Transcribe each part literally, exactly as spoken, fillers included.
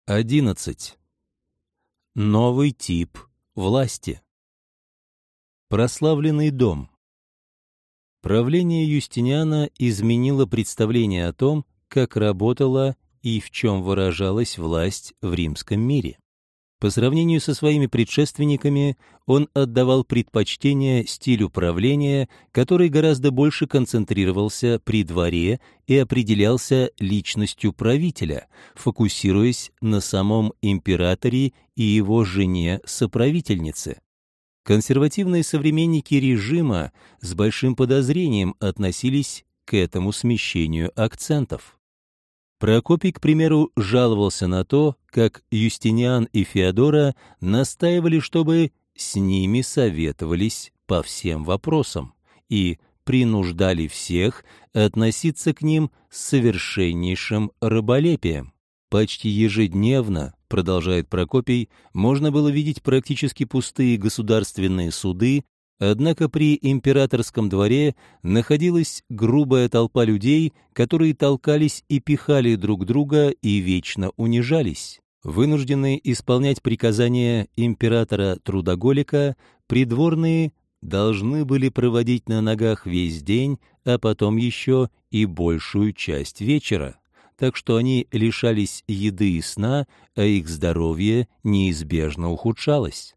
Одиннадцать. Новый тип власти. Прославленный дом. Правление Юстиниана изменило представление о том, как работала и в чем выражалась власть в римском мире. По сравнению со своими предшественниками, он отдавал предпочтение стилю правления, который гораздо больше концентрировался при дворе и определялся личностью правителя, фокусируясь на самом императоре и его жене-соправительнице. Консервативные современники режима с большим подозрением относились к этому смещению акцентов. Прокопий, к примеру, жаловался на то, как Юстиниан и Феодора настаивали, чтобы с ними советовались по всем вопросам и принуждали всех относиться к ним с совершеннейшим раболепием. Почти ежедневно, продолжает Прокопий, можно было видеть практически пустые государственные суды, однако при императорском дворе находилась грубая толпа людей, которые толкались и пихали друг друга и вечно унижались. Вынужденные исполнять приказания императора-трудоголика, придворные должны были проводить на ногах весь день, а потом еще и большую часть вечера, так что они лишались еды и сна, а их здоровье неизбежно ухудшалось.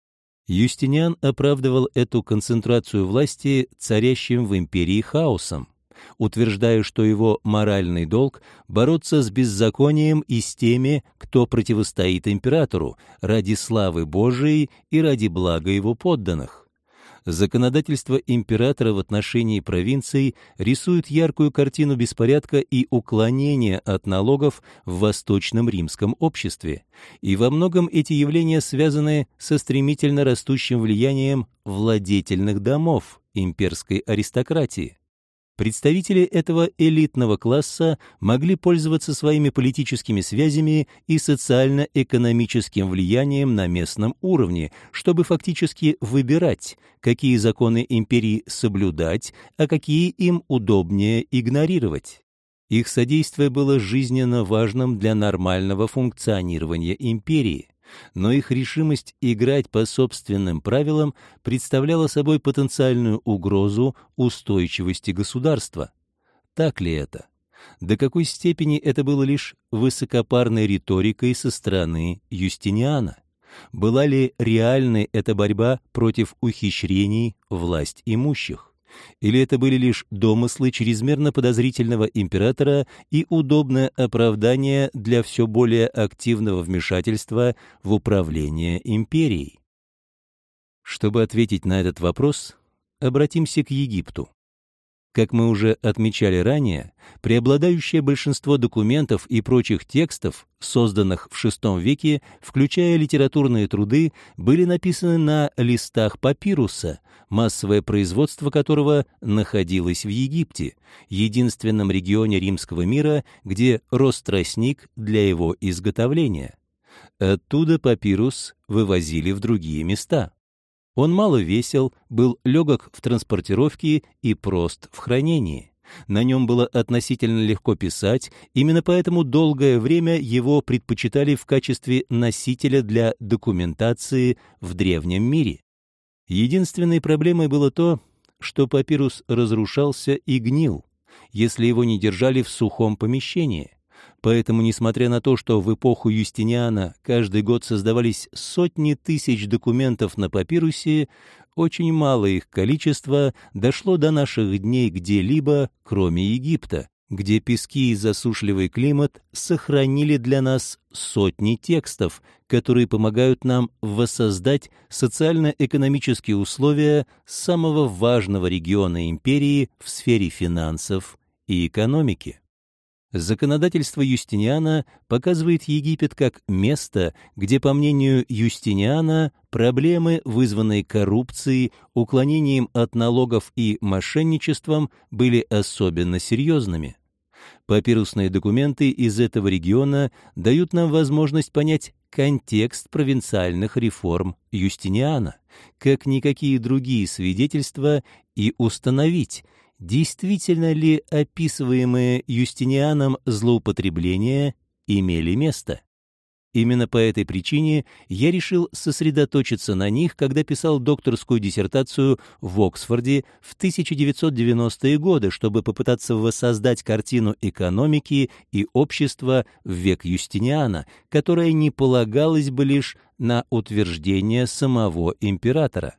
Юстиниан оправдывал эту концентрацию власти царящим в империи хаосом, утверждая, что его моральный долг — бороться с беззаконием и с теми, кто противостоит императору, ради славы Божией и ради блага его подданных. Законодательство императора в отношении провинций рисует яркую картину беспорядка и уклонения от налогов в восточном римском обществе, и во многом эти явления связаны со стремительно растущим влиянием владетельных домов имперской аристократии. Представители этого элитного класса могли пользоваться своими политическими связями и социально-экономическим влиянием на местном уровне, чтобы фактически выбирать, какие законы империи соблюдать, а какие им удобнее игнорировать. Их содействие было жизненно важным для нормального функционирования империи, но их решимость играть по собственным правилам представляла собой потенциальную угрозу устойчивости государства. Так ли это? До какой степени это было лишь высокопарной риторикой со стороны Юстиниана? Была ли реальной эта борьба против ухищрений власть имущих? Или это были лишь домыслы чрезмерно подозрительного императора и удобное оправдание для все более активного вмешательства в управление империей? Чтобы ответить на этот вопрос, обратимся к Египту. Как мы уже отмечали ранее, преобладающее большинство документов и прочих текстов, созданных в шестом веке, включая литературные труды, были написаны на листах папируса, массовое производство которого находилось в Египте, единственном регионе римского мира, где рос тростник для его изготовления. Оттуда папирус вывозили в другие места. Он мало весил, был легок в транспортировке и прост в хранении. На нем было относительно легко писать, именно поэтому долгое время его предпочитали в качестве носителя для документации в древнем мире. Единственной проблемой было то, что папирус разрушался и гнил, если его не держали в сухом помещении. Поэтому, несмотря на то, что в эпоху Юстиниана каждый год создавались сотни тысяч документов на папирусе, очень мало их количество дошло до наших дней где-либо, кроме Египта, где пески и засушливый климат сохранили для нас сотни текстов, которые помогают нам воссоздать социально-экономические условия самого важного региона империи в сфере финансов и экономики. Законодательство Юстиниана показывает Египет как место, где, по мнению Юстиниана, проблемы, вызванные коррупцией, уклонением от налогов и мошенничеством, были особенно серьезными. Папирусные документы из этого региона дают нам возможность понять контекст провинциальных реформ Юстиниана, как никакие другие свидетельства, и установить, действительно ли описываемые Юстинианом злоупотребления имели место. Именно по этой причине я решил сосредоточиться на них, когда писал докторскую диссертацию в Оксфорде в тысяча девятьсот девяностые годы, чтобы попытаться воссоздать картину экономики и общества в век Юстиниана, которая не полагалась бы лишь на утверждение самого императора.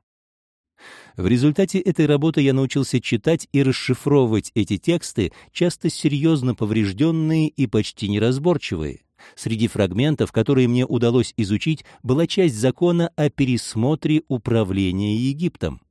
В результате этой работы я научился читать и расшифровывать эти тексты, часто серьезно поврежденные и почти неразборчивые. Среди фрагментов, которые мне удалось изучить, была часть закона о пересмотре управления Египтом.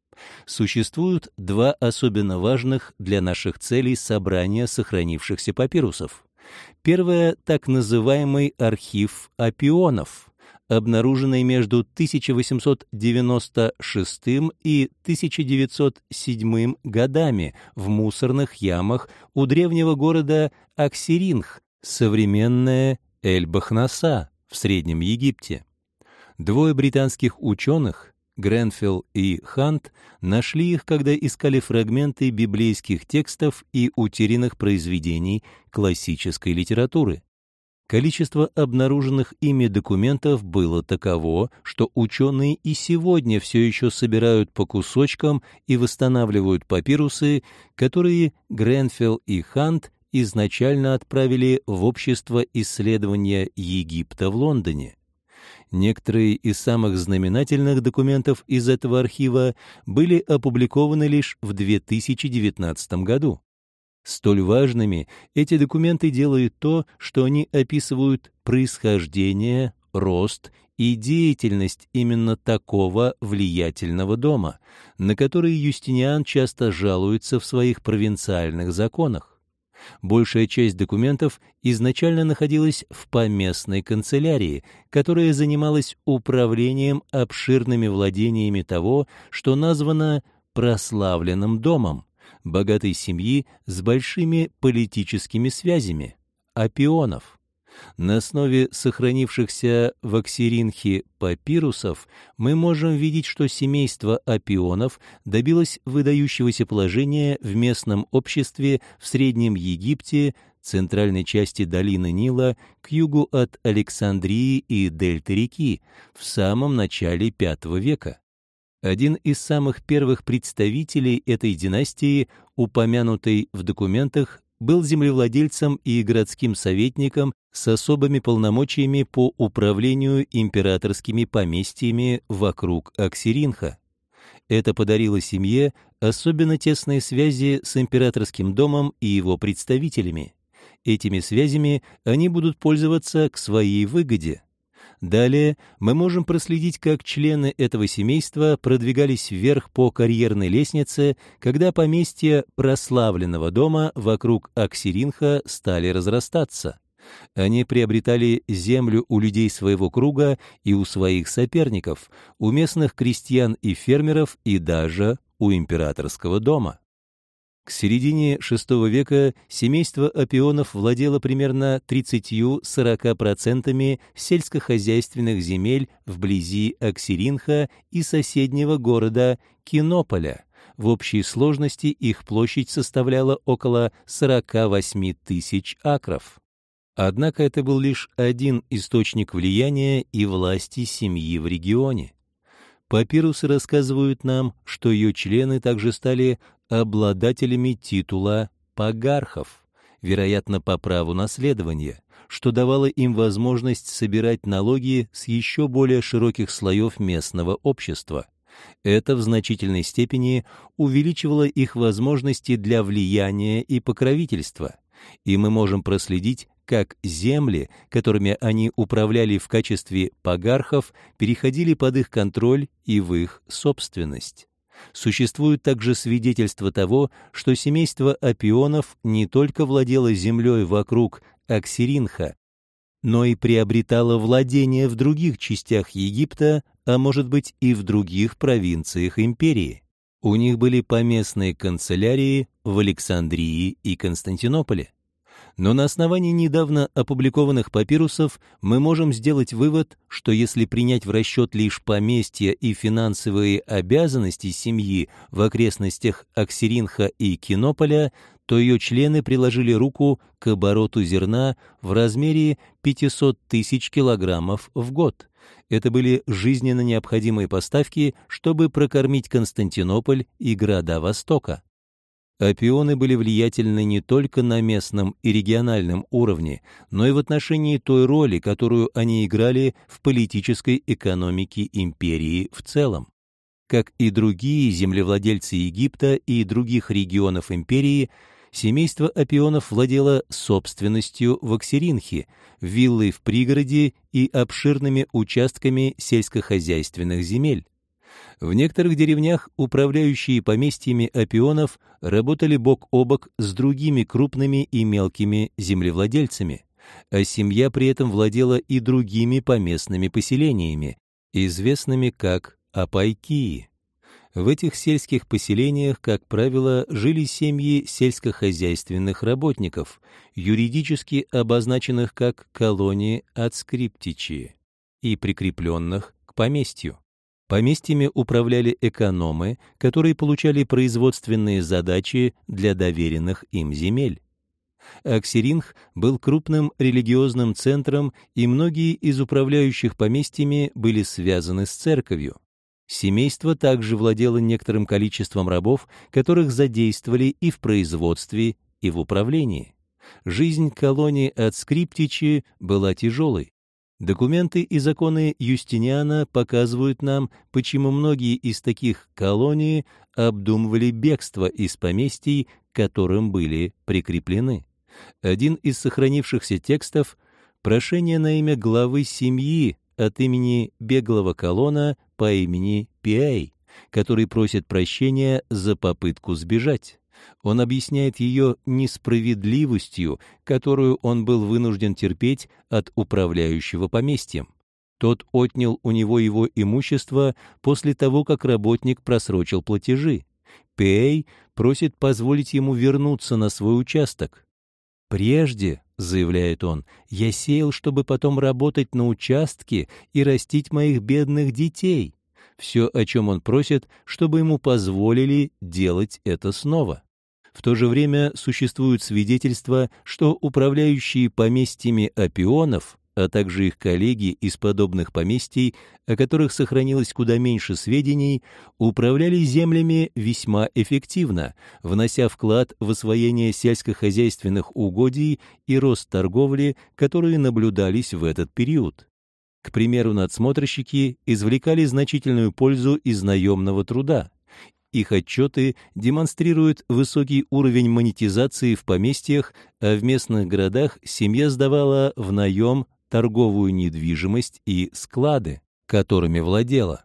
Существуют два особенно важных для наших целей собрания сохранившихся папирусов. Первое — так называемый архив Аппионов, обнаруженный между тысяча восемьсот девяносто шестым и тысяча девятьсот седьмым годами в мусорных ямах у древнего города Аксиринх, современная Эль-Бахнаса в Среднем Египте. Двое британских ученых, Гренфелл и Хант, нашли их, когда искали фрагменты библейских текстов и утерянных произведений классической литературы. Количество обнаруженных ими документов было таково, что ученые и сегодня все еще собирают по кусочкам и восстанавливают папирусы, которые Гренфелл и Хант изначально отправили в Общество исследования Египта в Лондоне. Некоторые из самых знаменательных документов из этого архива были опубликованы лишь в две тысячи девятнадцатом году. Столь важными эти документы делают то, что они описывают происхождение, рост и деятельность именно такого влиятельного дома, на который Юстиниан часто жалуется в своих провинциальных законах. Большая часть документов изначально находилась в поместной канцелярии, которая занималась управлением обширными владениями того, что названо прославленным домом, богатой семьи с большими политическими связями — Аппионов. На основе сохранившихся в Аксиринхе папирусов мы можем видеть, что семейство Аппионов добилось выдающегося положения в местном обществе в Среднем Египте, центральной части долины Нила, к югу от Александрии и дельты реки, в самом начале пятого века. Один из самых первых представителей этой династии, упомянутый в документах, был землевладельцем и городским советником с особыми полномочиями по управлению императорскими поместьями вокруг Аксиринха. Это подарило семье особенно тесные связи с императорским домом и его представителями. Этими связями они будут пользоваться к своей выгоде. Далее мы можем проследить, как члены этого семейства продвигались вверх по карьерной лестнице, когда поместья прославленного дома вокруг Аксиринха стали разрастаться. Они приобретали землю у людей своего круга и у своих соперников, у местных крестьян и фермеров и даже у императорского дома. К середине шестого века семейство Аппионов владело примерно тридцатью-сорока процентами сельскохозяйственных земель вблизи Аксиринха и соседнего города Кинополя. В общей сложности их площадь составляла около сорока восьми тысяч акров. Однако это был лишь один источник влияния и власти семьи в регионе. Папирусы рассказывают нам, что ее члены также стали обладателями титула пагархов, вероятно, по праву наследования, что давало им возможность собирать налоги с еще более широких слоев местного общества. Это в значительной степени увеличивало их возможности для влияния и покровительства, и мы можем проследить, как земли, которыми они управляли в качестве пагархов, переходили под их контроль и в их собственность. Существуют также свидетельства того, что семейство Аппионов не только владело землей вокруг Аксиринха, но и приобретало владения в других частях Египта, а может быть и в других провинциях империи. У них были поместные канцелярии в Александрии и Константинополе. Но на основании недавно опубликованных папирусов мы можем сделать вывод, что если принять в расчет лишь поместья и финансовые обязанности семьи в окрестностях Аксиринха и Кинополя, то ее члены приложили руку к обороту зерна в размере пятьсот тысяч килограммов в год. Это были жизненно необходимые поставки, чтобы прокормить Константинополь и города Востока. Апионы были влиятельны не только на местном и региональном уровне, но и в отношении той роли, которую они играли в политической экономике империи в целом. Как и другие землевладельцы Египта и других регионов империи, семейство Апионов владело собственностью в Оксиринхе, виллой в пригороде и обширными участками сельскохозяйственных земель. В некоторых деревнях управляющие поместьями Апионов работали бок о бок с другими крупными и мелкими землевладельцами, а семья при этом владела и другими поместными поселениями, известными как апайкии. В этих сельских поселениях, как правило, жили семьи сельскохозяйственных работников, юридически обозначенных как колонии адскриптичи и прикрепленных к поместью. Поместьями управляли экономы, которые получали производственные задачи для доверенных им земель. Оксиринх был крупным религиозным центром, и многие из управляющих поместьями были связаны с церковью. Семейство также владело некоторым количеством рабов, которых задействовали и в производстве, и в управлении. Жизнь колонии адскриптичи была тяжелой. Документы и законы Юстиниана показывают нам, почему многие из таких колоний обдумывали бегство из поместий, к которым были прикреплены. Один из сохранившихся текстов — прошение на имя главы семьи от имени беглого колона по имени Пиэй, который просит прощения за попытку сбежать. Он объясняет ее несправедливостью, которую он был вынужден терпеть от управляющего поместьем. Тот отнял у него его имущество после того, как работник просрочил платежи. Пиэй просит позволить ему вернуться на свой участок. «Прежде, — заявляет он, — я сеял, чтобы потом работать на участке и растить моих бедных детей». Все, о чем он просит, чтобы ему позволили делать это снова. В то же время существуют свидетельства, что управляющие поместьями Апионов, а также их коллеги из подобных поместий, о которых сохранилось куда меньше сведений, управляли землями весьма эффективно, внося вклад в освоение сельскохозяйственных угодий и рост торговли, которые наблюдались в этот период. К примеру, надсмотрщики извлекали значительную пользу из наемного труда. Их отчеты демонстрируют высокий уровень монетизации в поместьях, а в местных городах семья сдавала в наем торговую недвижимость и склады, которыми владела.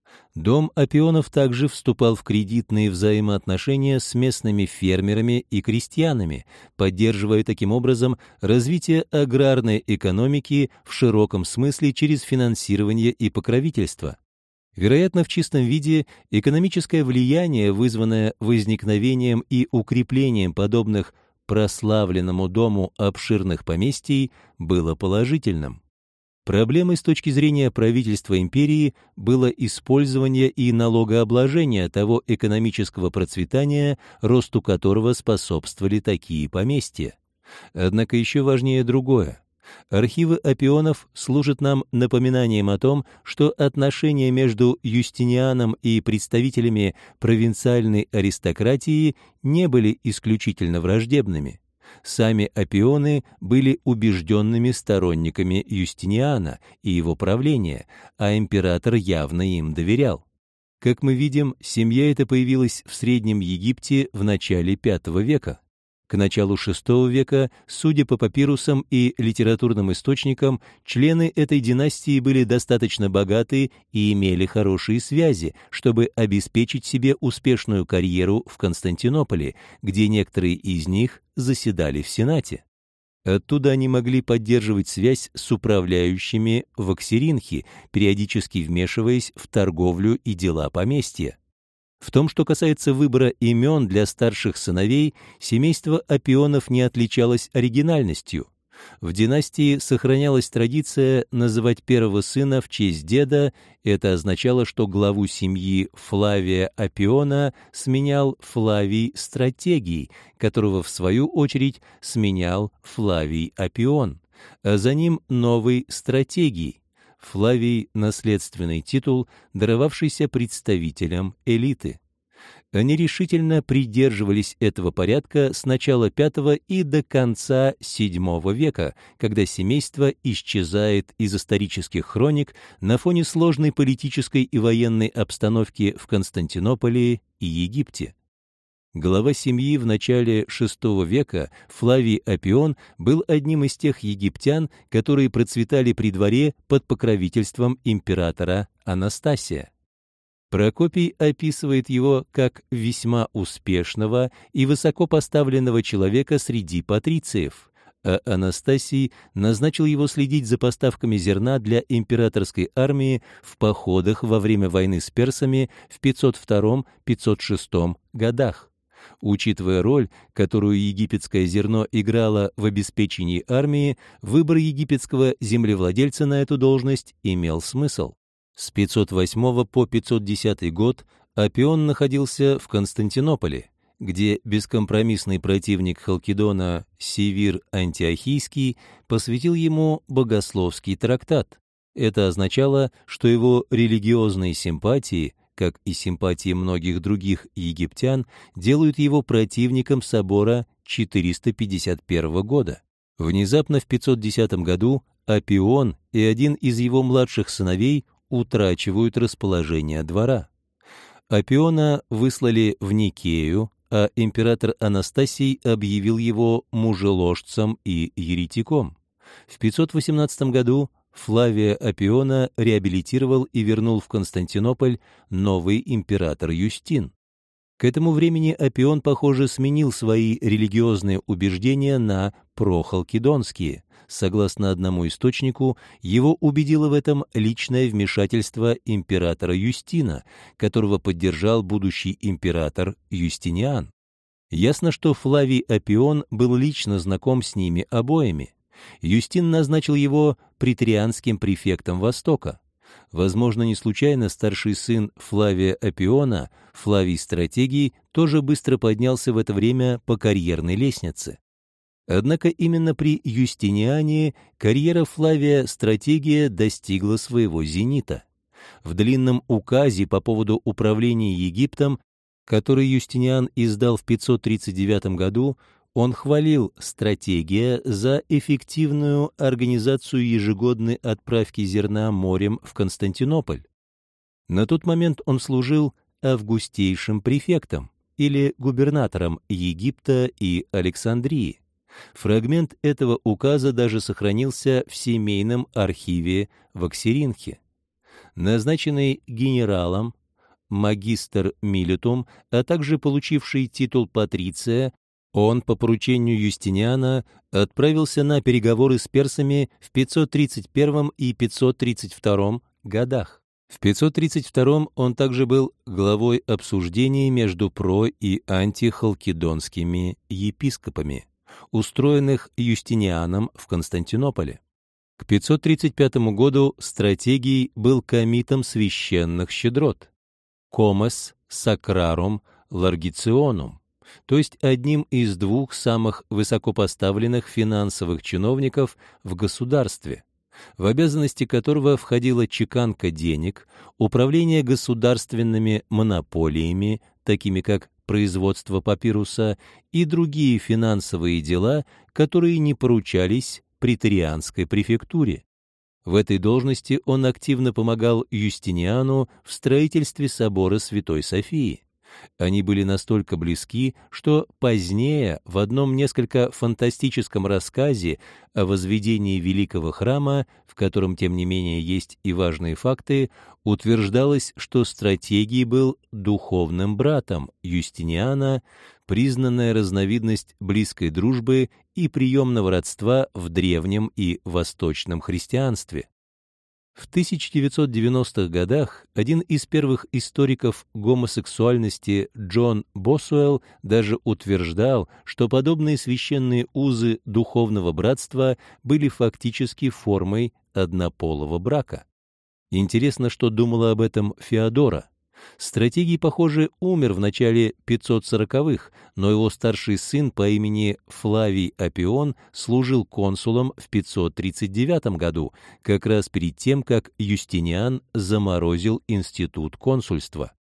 Дом Апионов также вступал в кредитные взаимоотношения с местными фермерами и крестьянами, поддерживая таким образом развитие аграрной экономики в широком смысле через финансирование и покровительство. Вероятно, в чистом виде экономическое влияние, вызванное возникновением и укреплением подобных прославленному дому обширных поместий, было положительным. Проблемой с точки зрения правительства империи было использование и налогообложение того экономического процветания, росту которого способствовали такие поместья. Однако еще важнее другое. Архивы Апионов служат нам напоминанием о том, что отношения между Юстинианом и представителями провинциальной аристократии не были исключительно враждебными. Сами Апионы были убежденными сторонниками Юстиниана и его правления, а император явно им доверял. Как мы видим, семья эта появилась в Среднем Египте в начале пятого века. К началу шестого века, судя по папирусам и литературным источникам, члены этой династии были достаточно богаты и имели хорошие связи, чтобы обеспечить себе успешную карьеру в Константинополе, где некоторые из них заседали в Сенате. Оттуда они могли поддерживать связь с управляющими в Оксиринхе, периодически вмешиваясь в торговлю и дела поместья. В том, что касается выбора имен для старших сыновей, семейство Апионов не отличалось оригинальностью. В династии сохранялась традиция называть первого сына в честь деда. Это означало, что главу семьи Флавия Аппиона сменял Флавий Стратегий, которого, в свою очередь, сменял Флавий Аппион, а за ним новый Стратегий. Флавий — наследственный титул, даровавшийся представителям элиты. Они решительно придерживались этого порядка с начала пятого и до конца седьмого века, когда семейство исчезает из исторических хроник на фоне сложной политической и военной обстановки в Константинополе и Египте. Глава семьи в начале шестого века Флавий Аппион был одним из тех египтян, которые процветали при дворе под покровительством императора Анастасия. Прокопий описывает его как весьма успешного и высоко поставленного человека среди патрициев, а Анастасий назначил его следить за поставками зерна для императорской армии в походах во время войны с персами в пятьсот втором — пятьсот шестом годах. Учитывая роль, которую египетское зерно играло в обеспечении армии, выбор египетского землевладельца на эту должность имел смысл. С пятьсот восьмого по пятьсот десятый год Аппион находился в Константинополе, где бескомпромиссный противник Халкидона Севир Антиохийский посвятил ему богословский трактат. Это означало, что его религиозные симпатии, как и симпатии многих других египтян, делают его противником собора четыреста пятьдесят первого года. Внезапно в пятьсот десятом году Аппион и один из его младших сыновей утрачивают расположение двора. Аппиона выслали в Никею, а император Анастасий объявил его мужеложцем и еретиком. В пятьсот восемнадцатом году Флавия Аппиона реабилитировал и вернул в Константинополь новый император Юстин. К этому времени Аппион, похоже, сменил свои религиозные убеждения на прохалкидонские. Согласно одному источнику, его убедило в этом личное вмешательство императора Юстина, которого поддержал будущий император Юстиниан. Ясно, что Флавий Аппион был лично знаком с ними обоими. Юстин назначил его претарианским префектом Востока. Возможно, не случайно старший сын Флавия Аппиона, Флавий Стратегий, тоже быстро поднялся в это время по карьерной лестнице. Однако именно при Юстиниане карьера Флавия Стратегия достигла своего зенита. В длинном указе по поводу управления Египтом, который Юстиниан издал в пятьсот тридцать девятом году, он хвалил Стратегия за эффективную организацию ежегодной отправки зерна морем в Константинополь. На тот момент он служил августейшим префектом или губернатором Египта и Александрии. Фрагмент этого указа даже сохранился в семейном архиве в Аксиринхе. Назначенный генералом, магистр милитум, а также получивший титул патриция, он по поручению Юстиниана отправился на переговоры с персами в пятьсот тридцать первом и пятьсот тридцать втором годах. В пятьсот тридцать втором он также был главой обсуждений между про- и антихалкидонскими епископами, устроенных Юстинианом в Константинополе. К пятьсот тридцать пятому году Стратегий был комитом священных щедрот, комес сакрарум ларгиционум, то есть одним из двух самых высокопоставленных финансовых чиновников в государстве, в обязанности которого входила чеканка денег, управление государственными монополиями, такими как производство папируса, и другие финансовые дела, которые не поручались претарианской префектуре. В этой должности он активно помогал Юстиниану в строительстве собора Святой Софии. Они были настолько близки, что позднее в одном несколько фантастическом рассказе о возведении Великого храма, в котором, тем не менее, есть и важные факты, утверждалось, что Стратегий был духовным братом Юстиниана, признанная разновидность близкой дружбы и приемного родства в древнем и восточном христианстве. В тысяча девятьсот девяностых годах один из первых историков гомосексуальности Джон Босуэлл даже утверждал, что подобные священные узы духовного братства были фактически формой однополого брака. Интересно, что думала об этом Феодора. Стратегий, похоже, умер в начале пятьсот сороковых, но его старший сын по имени Флавий Аппион служил консулом в пятьсот тридцать девятом году, как раз перед тем, как Юстиниан заморозил институт консульства.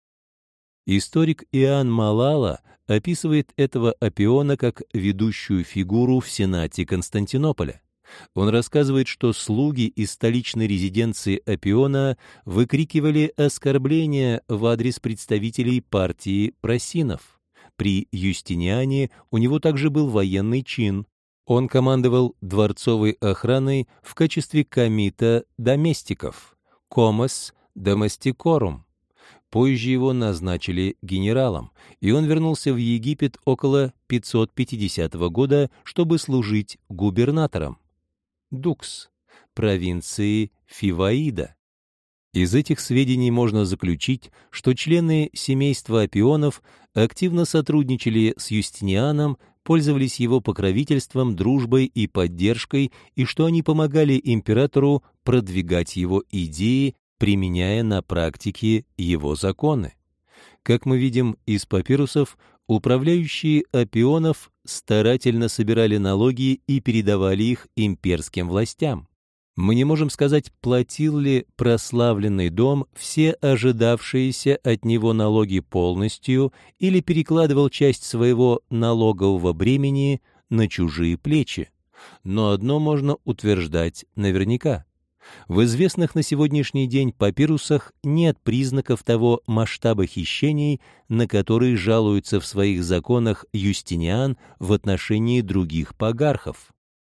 Историк Иоанн Малала описывает этого Аппиона как ведущую фигуру в Сенате Константинополя. Он рассказывает, что слуги из столичной резиденции Аппиона выкрикивали оскорбления в адрес представителей партии просинов. При Юстиниане у него также был военный чин. Он командовал дворцовой охраной в качестве комита доместиков (comes domesticorum). Позже его назначили генералом, и он вернулся в Египет около пятьсот пятидесятого года, чтобы служить губернатором Дукс, провинции Фиваида. Из этих сведений можно заключить, что члены семейства Аппионов активно сотрудничали с Юстинианом, пользовались его покровительством, дружбой и поддержкой, и что они помогали императору продвигать его идеи, применяя на практике его законы. Как мы видим из папирусов, управляющие Аппионов старательно собирали налоги и передавали их имперским властям. Мы не можем сказать, платил ли прославленный дом все ожидавшиеся от него налоги полностью или перекладывал часть своего налогового бремени на чужие плечи. Но одно можно утверждать наверняка. В известных на сегодняшний день папирусах нет признаков того масштаба хищений, на которые жалуется в своих законах Юстиниан в отношении других пагархов.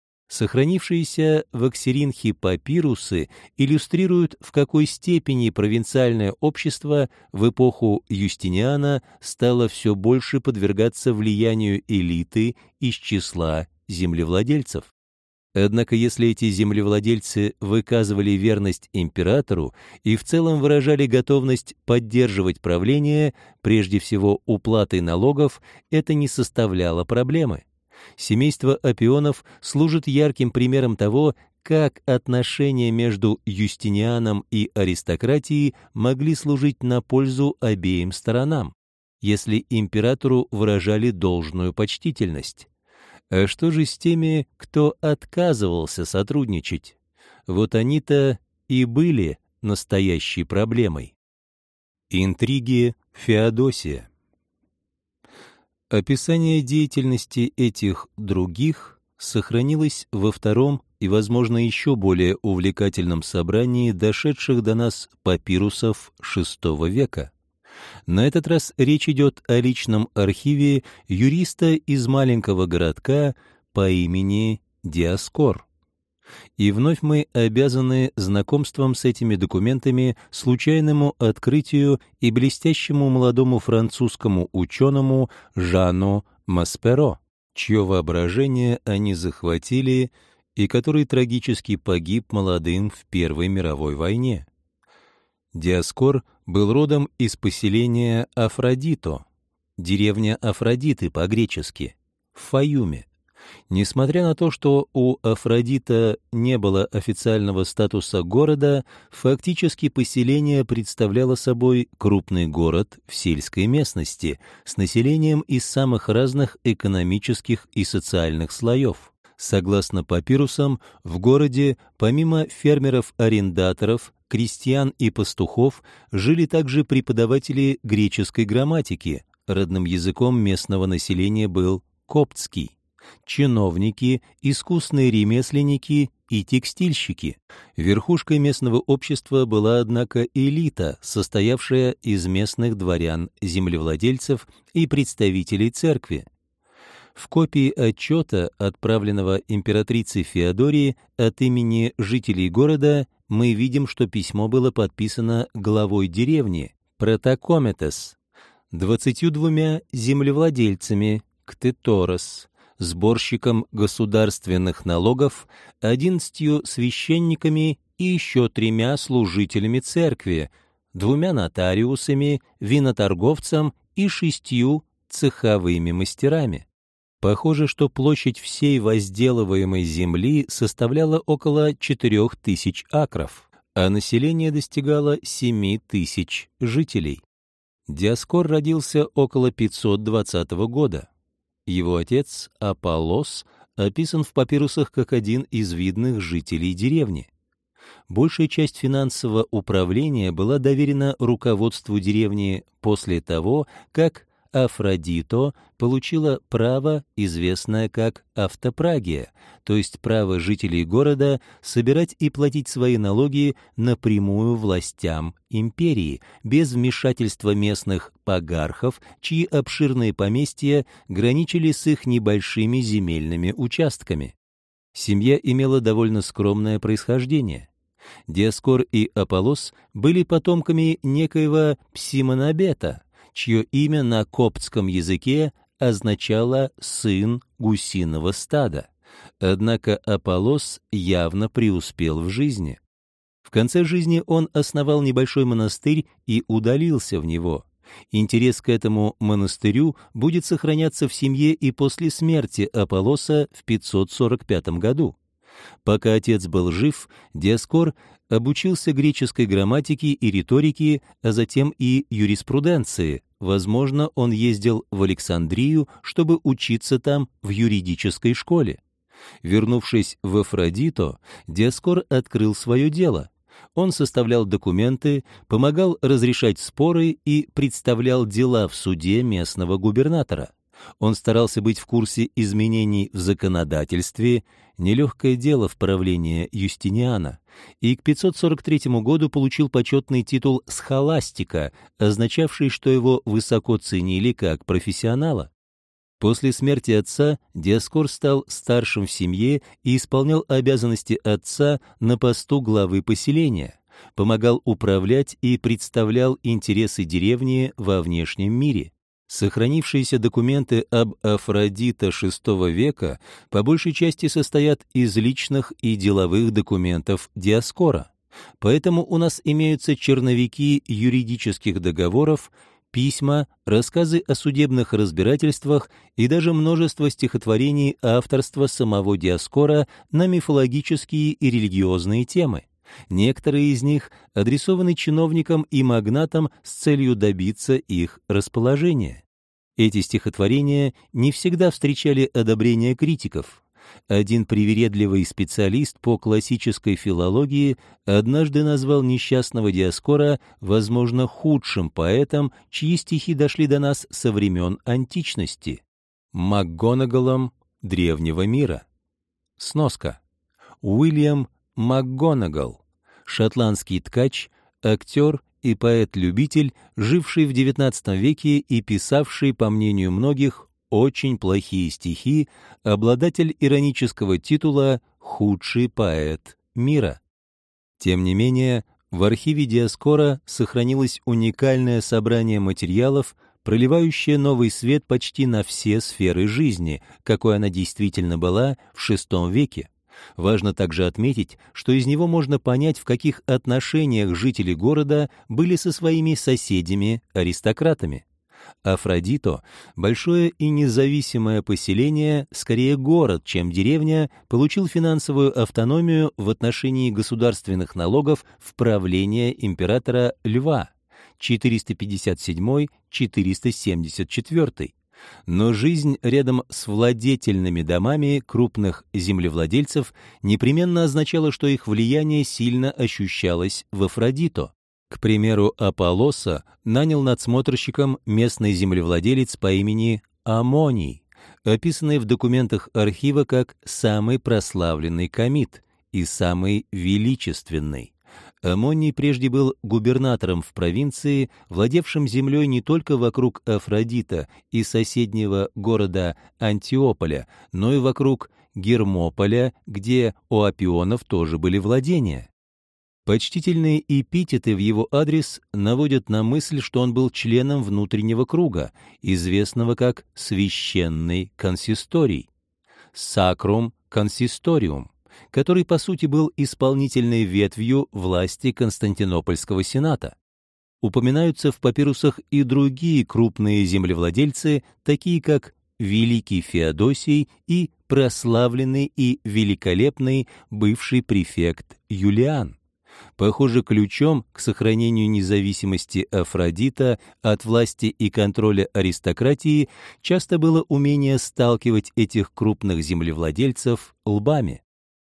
Сохранившиеся в Оксиринхе папирусы иллюстрируют, в какой степени провинциальное общество в эпоху Юстиниана стало все больше подвергаться влиянию элиты из числа землевладельцев. Однако если эти землевладельцы выказывали верность императору и в целом выражали готовность поддерживать правление, прежде всего уплатой налогов, это не составляло проблемы. Семейство Аппионов служит ярким примером того, как отношения между Юстинианом и аристократией могли служить на пользу обеим сторонам, если императору выражали должную почтительность. А что же с теми, кто отказывался сотрудничать? Вот они-то и были настоящей проблемой. Интриги Феодосия. Описание деятельности этих других сохранилось во втором и, возможно, еще более увлекательном собрании дошедших до нас папирусов шестого века. На этот раз речь идет о личном архиве юриста из маленького городка по имени Диоскор. И вновь мы обязаны знакомством с этими документами случайному открытию и блестящему молодому французскому ученому Жану Масперо, чье воображение они захватили и который трагически погиб молодым в Первой мировой войне. Диоскор был родом из поселения Афродито, деревня Афродиты по-гречески, в Фаюме. Несмотря на то, что у Афродита не было официального статуса города, фактически поселение представляло собой крупный город в сельской местности с населением из самых разных экономических и социальных слоев. Согласно папирусам, в городе, помимо фермеров-арендаторов, крестьян и пастухов, жили также преподаватели греческой грамматики, родным языком местного населения был коптский, чиновники, искусные ремесленники и текстильщики. Верхушкой местного общества была, однако, элита, состоявшая из местных дворян-землевладельцев и представителей церкви. В копии отчета, отправленного императрицей Феодории от имени жителей города, мы видим, что письмо было подписано главой деревни Протакометес, двадцатью двумя землевладельцами Ктеторос, сборщиком государственных налогов, одиннадцатью священниками и еще тремя служителями церкви, двумя нотариусами, виноторговцем и шестью цеховыми мастерами. Похоже, что площадь всей возделываемой земли составляла около четырех тысяч акров, а население достигало семи тысяч жителей. Диоскор родился около пятьсот двадцатого года. Его отец, Аполлос, описан в папирусах как один из видных жителей деревни. Большая часть финансового управления была доверена руководству деревни после того, как Афродито получила право, известное как автопрагия, то есть право жителей города собирать и платить свои налоги напрямую властям империи, без вмешательства местных пагархов, чьи обширные поместья граничили с их небольшими земельными участками. Семья имела довольно скромное происхождение. Диоскор и Аполлос были потомками некоего Псимонабета, чье имя на коптском языке означало «сын гусиного стада». Однако Аполлос явно преуспел в жизни. В конце жизни он основал небольшой монастырь и удалился в него. Интерес к этому монастырю будет сохраняться в семье и после смерти Аполлоса в пятьсот сорок пятом году. Пока отец был жив, Диоскор обучился греческой грамматике и риторике, а затем и юриспруденции. Возможно, он ездил в Александрию, чтобы учиться там в юридической школе. Вернувшись в Афродито, Диоскор открыл свое дело. Он составлял документы, помогал разрешать споры и представлял дела в суде местного губернатора. Он старался быть в курсе изменений в законодательстве, нелегкое дело в правлении Юстиниана, и к пятьсот сорок третьему году получил почетный титул схоластика, означавший, что его высоко ценили как профессионала. После смерти отца Диоскор стал старшим в семье и исполнял обязанности отца на посту главы поселения, помогал управлять и представлял интересы деревни во внешнем мире. Сохранившиеся документы об Афродито шестого века по большей части состоят из личных и деловых документов Диоскора, поэтому у нас имеются черновики юридических договоров, письма, рассказы о судебных разбирательствах и даже множество стихотворений авторства самого Диоскора на мифологические и религиозные темы. Некоторые из них адресованы чиновникам и магнатам с целью добиться их расположения. Эти стихотворения не всегда встречали одобрение критиков. Один привередливый специалист по классической филологии однажды назвал несчастного Диоскора, возможно, худшим поэтом, чьи стихи дошли до нас со времен античности. МакГонагаллом древнего мира. Сноска. Уильям МакГонагал, шотландский ткач, актер и поэт-любитель, живший в девятнадцатом веке и писавший, по мнению многих, очень плохие стихи, обладатель иронического титула «Худший поэт мира». Тем не менее, в архиве Диоскора сохранилось уникальное собрание материалов, проливающее новый свет почти на все сферы жизни, какой она действительно была в шестом веке. Важно также отметить, что из него можно понять, в каких отношениях жители города были со своими соседями-аристократами. Афродито — большое и независимое поселение, скорее город, чем деревня, получил финансовую автономию в отношении государственных налогов в правление императора Льва четыреста пятьдесят седьмой — четыреста семьдесят четвёртый. Но жизнь рядом с владетельными домами крупных землевладельцев непременно означала, что их влияние сильно ощущалось в Афродито. К примеру, Аполлоса нанял надсмотрщиком местный землевладелец по имени Амоний, описанный в документах архива как самый прославленный комит и самый величественный. Амоний прежде был губернатором в провинции, владевшим землей не только вокруг Афродита и соседнего города Антиополя, но и вокруг Гермополя, где у Апионов тоже были владения. Почтительные эпитеты в его адрес наводят на мысль, что он был членом внутреннего круга, известного как «священный консисторий» (sacrum consistorium), который по сути был исполнительной ветвью власти Константинопольского сената. Упоминаются в папирусах и другие крупные землевладельцы, такие как Великий Феодосий и прославленный и великолепный бывший префект Юлиан. Похоже, ключом к сохранению независимости Афродита от власти и контроля аристократии часто было умение сталкивать этих крупных землевладельцев лбами.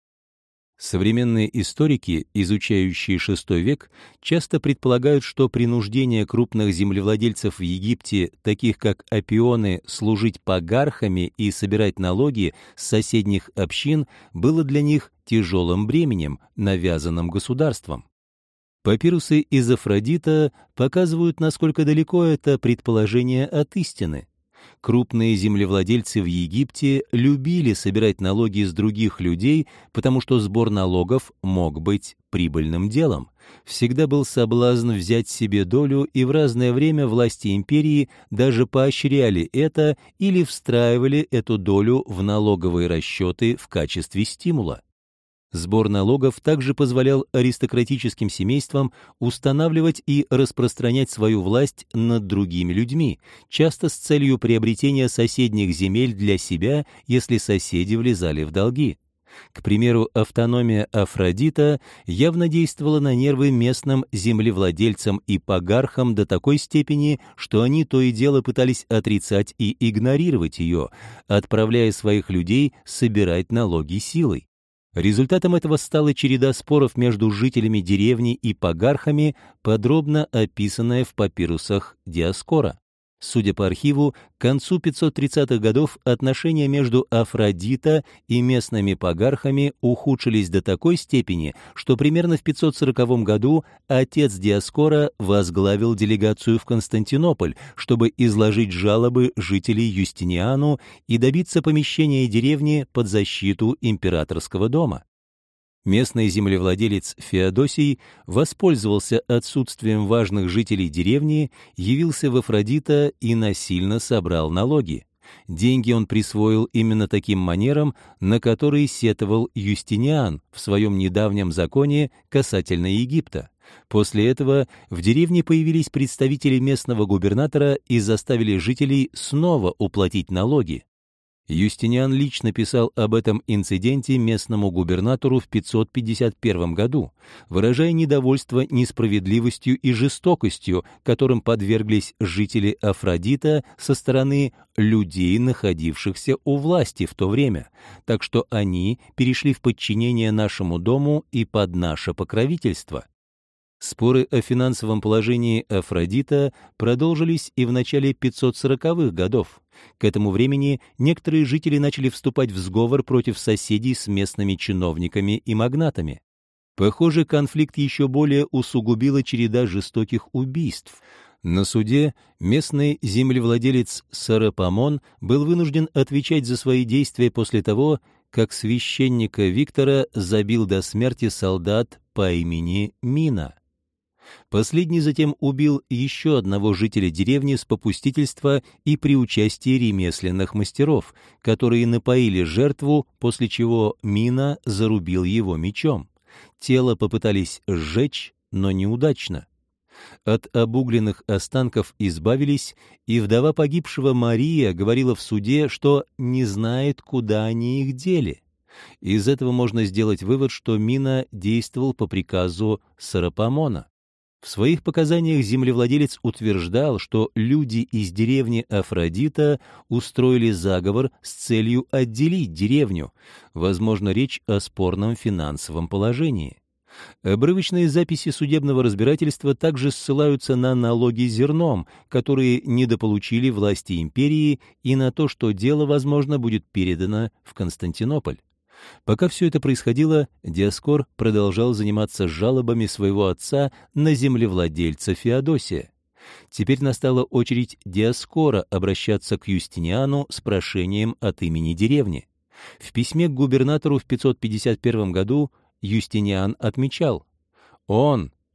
Современные историки, изучающие шестой век, часто предполагают, что принуждение крупных землевладельцев в Египте, таких как Аппионы, служить пагархами и собирать налоги с соседних общин, было для них тяжелым бременем, навязанным государством. Папирусы из Афродита показывают, насколько далеко это предположение от истины. Крупные землевладельцы в Египте любили собирать налоги с других людей, потому что сбор налогов мог быть прибыльным делом. Всегда был соблазн взять себе долю, и в разное время власти империи даже поощряли это или встраивали эту долю в налоговые расчеты в качестве стимула. Сбор налогов также позволял аристократическим семействам устанавливать и распространять свою власть над другими людьми, часто с целью приобретения соседних земель для себя, если соседи влезали в долги. К примеру, автономия Афродита явно действовала на нервы местным землевладельцам и пагархам до такой степени, что они то и дело пытались отрицать и игнорировать ее, отправляя своих людей собирать налоги силой. Результатом этого стала череда споров между жителями деревни и пагархами, подробно описанная в папирусах Диоскора. Судя по архиву, к концу пятьсот тридцатых годов отношения между Афродита и местными пагархами ухудшились до такой степени, что примерно в пятьсот сороковом году отец Диоскора возглавил делегацию в Константинополь, чтобы изложить жалобы жителей Юстиниану и добиться помещения деревни под защиту императорского дома. Местный землевладелец Феодосий воспользовался отсутствием важных жителей деревни, явился в Афродита и насильно собрал налоги. Деньги он присвоил именно таким манером, на которые сетовал Юстиниан в своем недавнем законе касательно Египта. После этого в деревне появились представители местного губернатора и заставили жителей снова уплатить налоги. Юстиниан лично писал об этом инциденте местному губернатору в пятьсот пятьдесят первом году, выражая недовольство несправедливостью и жестокостью, которым подверглись жители Афродита со стороны людей, находившихся у власти в то время, так что они перешли в подчинение нашему дому и под наше покровительство. Споры о финансовом положении Афродита продолжились и в начале пятьсот сороковых годов. К этому времени некоторые жители начали вступать в сговор против соседей с местными чиновниками и магнатами. Похоже, конфликт еще более усугубила череда жестоких убийств. На суде местный землевладелец Сарапамон был вынужден отвечать за свои действия после того, как священника Виктора забил до смерти солдат по имени Мина. Последний затем убил еще одного жителя деревни с попустительства и при участии ремесленных мастеров, которые напоили жертву, после чего Мина зарубил его мечом. Тело попытались сжечь, но неудачно. От обугленных останков избавились, и вдова погибшего Мария говорила в суде, что не знает, куда они их дели. Из этого можно сделать вывод, что Мина действовал по приказу Сарапамона. В своих показаниях землевладелец утверждал, что люди из деревни Афродита устроили заговор с целью отделить деревню. Возможно, речь о спорном финансовом положении. Обрывочные записи судебного разбирательства также ссылаются на налоги зерном, которые недополучили власти империи, и на то, что дело, возможно, будет передано в Константинополь. Пока все это происходило, Диоскор продолжал заниматься жалобами своего отца на землевладельца Феодосия. Теперь настала очередь Диоскора обращаться к Юстиниану с прошением от имени деревни. В письме к губернатору в пятьсот пятьдесят первом году Юстиниан отмечал: «Он,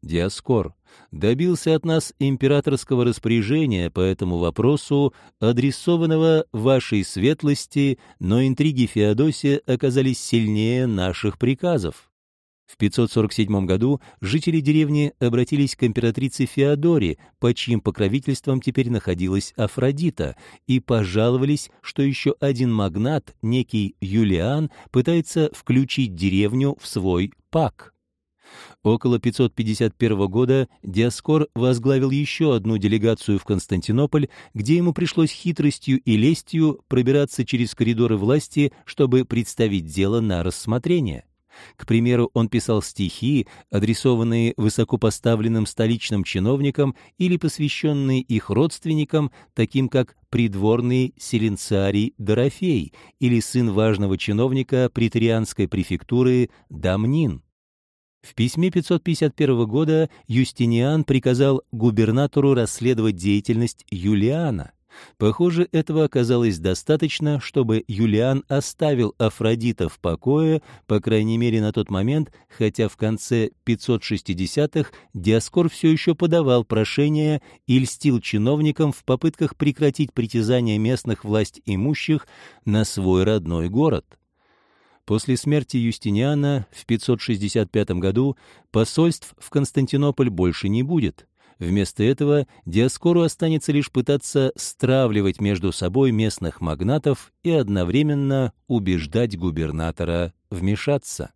Диоскор добился от нас императорского распоряжения по этому вопросу, адресованного вашей светлости, но интриги Феодосия оказались сильнее наших приказов. В пятьсот сорок седьмом году жители деревни обратились к императрице Феодоре, под чьим покровительством теперь находилась Афродита, и пожаловались, что еще один магнат, некий Юлиан, пытается включить деревню в свой пак. Около пятьсот пятьдесят первого года Диоскор возглавил еще одну делегацию в Константинополь, где ему пришлось хитростью и лестью пробираться через коридоры власти, чтобы представить дело на рассмотрение. К примеру, он писал стихи, адресованные высокопоставленным столичным чиновникам или посвященные их родственникам, таким как придворный селенцарий Дорофей или сын важного чиновника преторианской префектуры Дамнин. В письме пятьсот пятьдесят первого года Юстиниан приказал губернатору расследовать деятельность Юлиана. Похоже, этого оказалось достаточно, чтобы Юлиан оставил Афродита в покое, по крайней мере на тот момент, хотя в конце пятьсот шестидесятых Диоскор все еще подавал прошения и льстил чиновникам в попытках прекратить притязания местных властимущих на свой родной город. После смерти Юстиниана в пятьсот шестьдесят пятом году посольств в Константинополь больше не будет. Вместо этого Диоскору останется лишь пытаться стравливать между собой местных магнатов и одновременно убеждать губернатора вмешаться.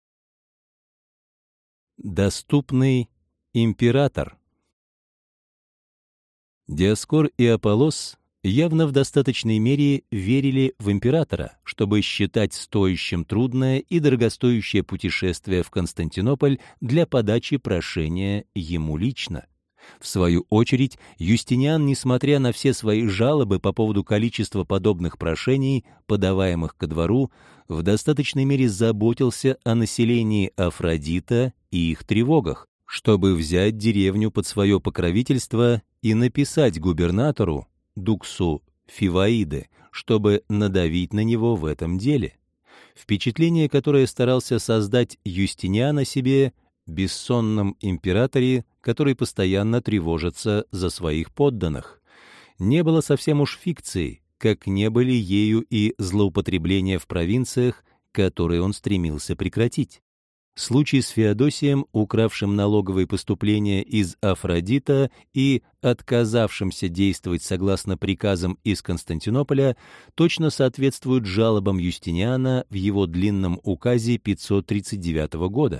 Доступный император. Диоскор и Аполлос явно в достаточной мере верили в императора, чтобы считать стоящим трудное и дорогостоящее путешествие в Константинополь для подачи прошения ему лично. В свою очередь, Юстиниан, несмотря на все свои жалобы по поводу количества подобных прошений, подаваемых ко двору, в достаточной мере заботился о населении Афродита и их тревогах, чтобы взять деревню под свое покровительство и написать губернатору, Дуксу Фиваиде, чтобы надавить на него в этом деле. Впечатление, которое старался создать Юстиниан о себе, бессонном императоре, который постоянно тревожится за своих подданных, не было совсем уж фикцией, как не были ею и злоупотребления в провинциях, которые он стремился прекратить. Случай с Феодосием, укравшим налоговые поступления из Афродита и отказавшимся действовать согласно приказам из Константинополя, точно соответствуют жалобам Юстиниана в его длинном указе пятьсот тридцать девятого года.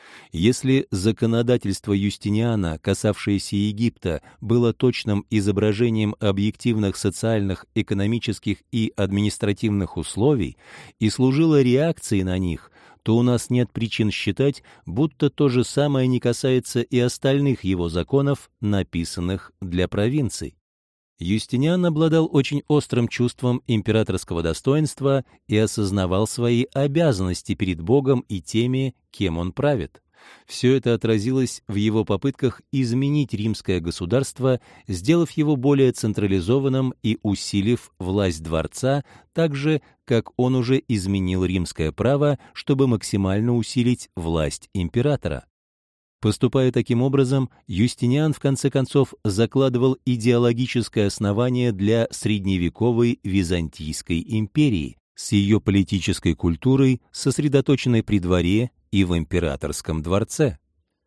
Если законодательство Юстиниана, касавшееся Египта, было точным изображением объективных социальных, экономических и административных условий и служило реакцией на них, то у нас нет причин считать, будто то же самое не касается и остальных его законов, написанных для провинций. Юстиниан обладал очень острым чувством императорского достоинства и осознавал свои обязанности перед Богом и теми, кем он правит. Все это отразилось в его попытках изменить римское государство, сделав его более централизованным и усилив власть дворца, так же, как он уже изменил римское право, чтобы максимально усилить власть императора. Поступая таким образом, Юстиниан в конце концов закладывал идеологическое основание для средневековой Византийской империи с ее политической культурой, сосредоточенной при дворе и в императорском дворце.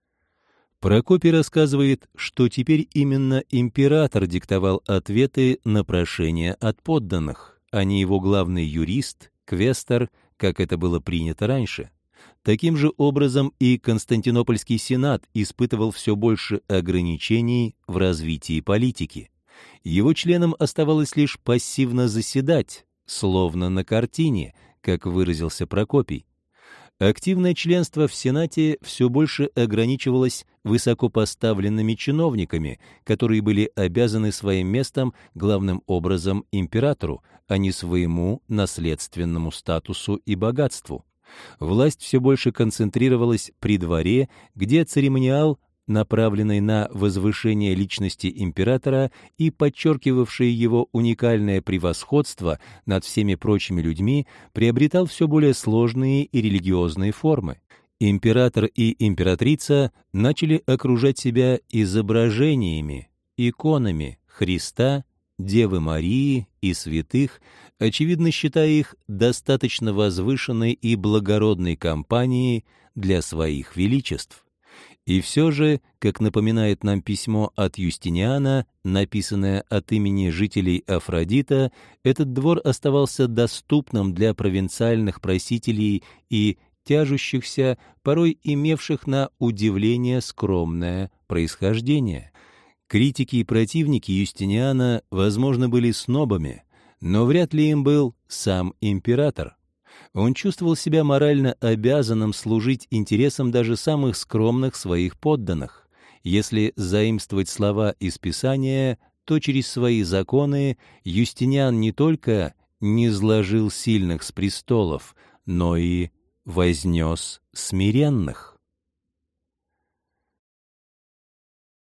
Прокопий рассказывает, что теперь именно император диктовал ответы на прошения от подданных, а не его главный юрист, квестор, как это было принято раньше. Таким же образом и Константинопольский сенат испытывал все больше ограничений в развитии политики. Его членам оставалось лишь пассивно заседать, словно на картине, как выразился Прокопий. Активное членство в Сенате все больше ограничивалось высокопоставленными чиновниками, которые были обязаны своим местом главным образом императору, а не своему наследственному статусу и богатству. Власть все больше концентрировалась при дворе, где церемониал, направленный на возвышение личности императора и подчеркивавший его уникальное превосходство над всеми прочими людьми, приобретал все более сложные и религиозные формы. Император и императрица начали окружать себя изображениями, иконами Христа, Девы Марии и святых, очевидно считая их достаточно возвышенной и благородной компанией для своих величеств. И все же, как напоминает нам письмо от Юстиниана, написанное от имени жителей Афродита, этот двор оставался доступным для провинциальных просителей и тяжущихся, порой имевших на удивление скромное происхождение. Критики и противники Юстиниана, возможно, были снобами, но вряд ли им был сам император. Он чувствовал себя морально обязанным служить интересам даже самых скромных своих подданных. Если заимствовать слова из Писания, то через свои законы Юстиниан не только низложил сильных с престолов, но и вознес смиренных.